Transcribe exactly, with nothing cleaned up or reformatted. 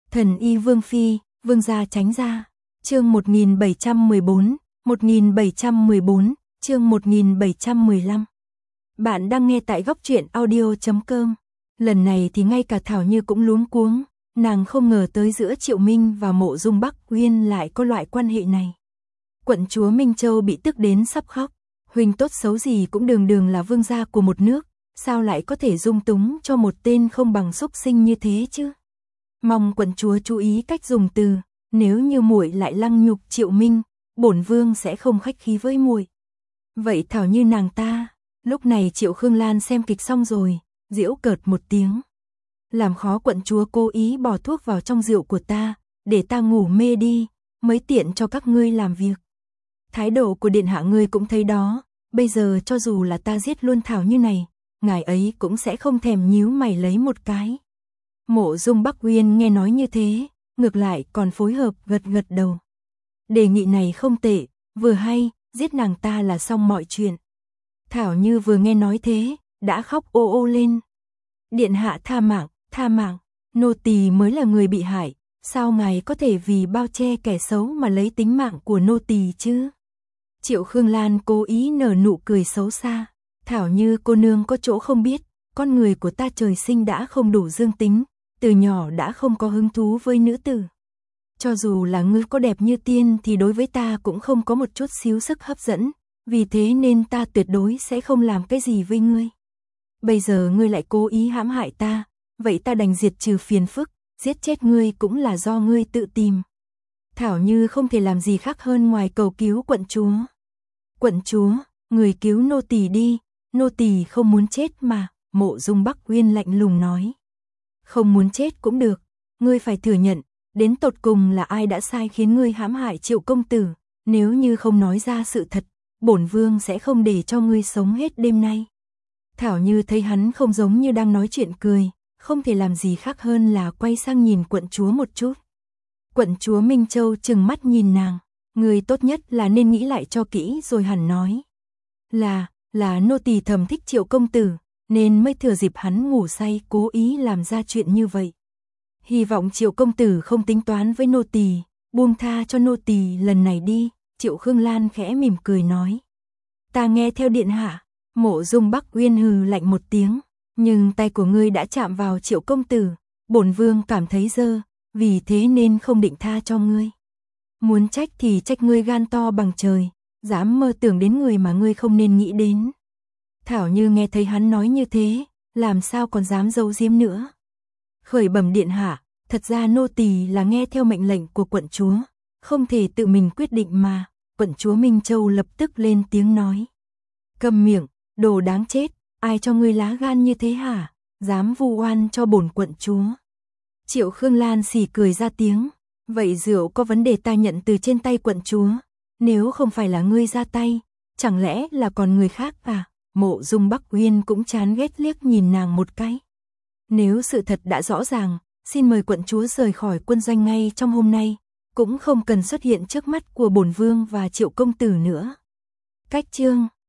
Thần y Vương Phi, Vương gia tránh ra. Chương một nghìn bảy trăm mười bốn, một nghìn bảy trăm mười bốn, chương một nghìn bảy trăm mười lăm. Bạn đang nghe tại góc truyện audio chấm com. Lần này thì ngay cả Thảo Như cũng luống cuống, nàng không ngờ tới giữa Triệu Minh và Mộ Dung Bắc Uyên lại có loại quan hệ này. Quận chúa Minh Châu bị tức đến sắp khóc, huynh tốt xấu gì cũng đường đường là vương gia của một nước, sao lại có thể dung túng cho một tên không bằng súc sinh như thế chứ? Mong quận chúa chú ý cách dùng từ, nếu như muội lại lăng nhục Triệu Minh, bổn vương sẽ không khách khí với muội. Vậy Thảo Như nàng ta. Lúc này Triệu Khương Lan xem kịch xong rồi, giễu cợt một tiếng. Làm khó quận chúa cố ý bỏ thuốc vào trong rượu của ta, để ta ngủ mê đi, mới tiện cho các ngươi làm việc. Thái độ của điện hạ ngươi cũng thấy đó, bây giờ cho dù là ta giết luôn Thảo Như này, ngài ấy cũng sẽ không thèm nhíu mày lấy một cái. Mộ Dung Bắc Uyên nghe nói như thế, ngược lại còn phối hợp gật gật đầu. Đề nghị này không tệ, vừa hay, giết nàng ta là xong mọi chuyện. Thảo Như vừa nghe nói thế, đã khóc ô ô lên. Điện hạ tha mạng, tha mạng, nô tỳ mới là người bị hại, sao ngài có thể vì bao che kẻ xấu mà lấy tính mạng của nô tỳ chứ? Triệu Khương Lan cố ý nở nụ cười xấu xa. Thảo Như cô nương có chỗ không biết, con người của ta trời sinh đã không đủ dương tính, từ nhỏ đã không có hứng thú với nữ tử. Cho dù là ngươi có đẹp như tiên thì đối với ta cũng không có một chút xíu sức hấp dẫn, vì thế nên ta tuyệt đối sẽ không làm cái gì với ngươi. Bây giờ ngươi lại cố ý hãm hại ta, vậy ta đành diệt trừ phiền phức, giết chết ngươi cũng là do ngươi tự tìm. Thảo Như không thể làm gì khác hơn ngoài cầu cứu quận chúa. Quận chúa, người cứu nô tỳ đi, nô tỳ không muốn chết mà, Mộ Dung Bắc Uyên lạnh lùng nói. Không muốn chết cũng được, ngươi phải thừa nhận, đến tột cùng là ai đã sai khiến ngươi hãm hại Triệu công tử, nếu như không nói ra sự thật, bổn vương sẽ không để cho ngươi sống hết đêm nay. Thảo Như thấy hắn không giống như đang nói chuyện cười, không thể làm gì khác hơn là quay sang nhìn quận chúa một chút. Quận chúa Minh Châu trừng mắt nhìn nàng, người tốt nhất là nên nghĩ lại cho kỹ rồi hẳn nói. Là, là nô tỳ thầm thích Triệu công tử, nên mới thừa dịp hắn ngủ say cố ý làm ra chuyện như vậy. Hy vọng Triệu công tử không tính toán với nô tỳ, buông tha cho nô tỳ lần này đi. Triệu Khương Lan khẽ mỉm cười nói. Ta nghe theo điện hạ. Mộ Dung Bắc Uyên hừ lạnh một tiếng, nhưng tay của ngươi đã chạm vào Triệu công tử, bổn vương cảm thấy dơ, vì thế nên không định tha cho ngươi. Muốn trách thì trách ngươi gan to bằng trời, dám mơ tưởng đến người mà ngươi không nên nghĩ đến. Thảo Như nghe thấy hắn nói như thế, làm sao còn dám giấu giếm nữa. Khởi bẩm điện hạ, thật ra nô tỳ là nghe theo mệnh lệnh của quận chúa, không thể tự mình quyết định mà. Quận chúa Minh Châu lập tức lên tiếng nói. Câm miệng, đồ đáng chết, ai cho ngươi lá gan như thế hả, dám vu oan cho bổn quận chúa. Triệu Khương Lan xì cười ra tiếng, vậy rượu có vấn đề ta nhận từ trên tay quận chúa, nếu không phải là ngươi ra tay, chẳng lẽ là còn người khác à? Mộ Dung Bắc Uyên cũng chán ghét liếc nhìn nàng một cái. Nếu sự thật đã rõ ràng, xin mời quận chúa rời khỏi quân doanh ngay trong hôm nay, cũng không cần xuất hiện trước mắt của bổn vương và Triệu công tử nữa. Cách chương